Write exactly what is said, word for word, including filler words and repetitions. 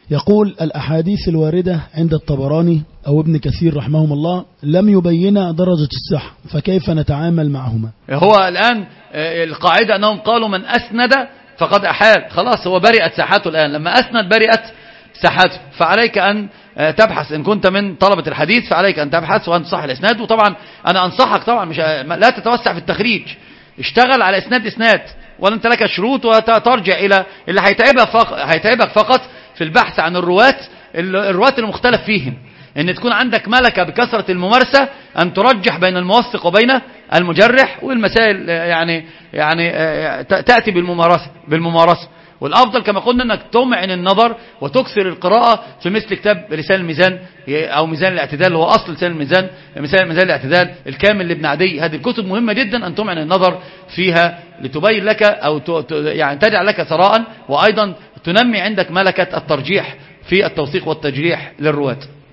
يقول: الأحاديث الواردة عند الطبراني أو ابن كثير رحمهم الله لم يبين درجة الصحة، فكيف نتعامل معهما؟ هو الآن القاعدة أنهم قالوا من أسند فقد أحال، خلاص هو برئت ساحته الآن، لما أسند برئت ساحته، فعليك أن تبحث إن كنت من طلبة الحديث، فعليك أن تبحث وأن تصح الإسناد. وطبعا أنا أنصحك طبعا مش لا تتوسع في التخريج، اشتغل على إسناد إسناد، ولا أنت لك شروط وترجع إلى اللي هيتعبك فقط, هيتعبك فقط في البحث عن الرواة الرواة المختلف فيهم، ان تكون عندك ملكة بكثرة الممارسة ان ترجح بين الموثق وبين المجرح، والمسائل يعني يعني تأتي بالممارسة بالممارسة والافضل كما قلنا انك تمعن النظر وتكثر القراءة في مثل كتاب لسان الميزان او ميزان الاعتدال، هو اصل لسان الميزان، ميزان الاعتدال الكامل لابن عدي. هذه الكتب مهمة جدا ان تمعن النظر فيها لتبين لك او يعني تجعل لك ثراء، وايضا تنمي عندك ملكة الترجيح في التوثيق والتجريح للرواة.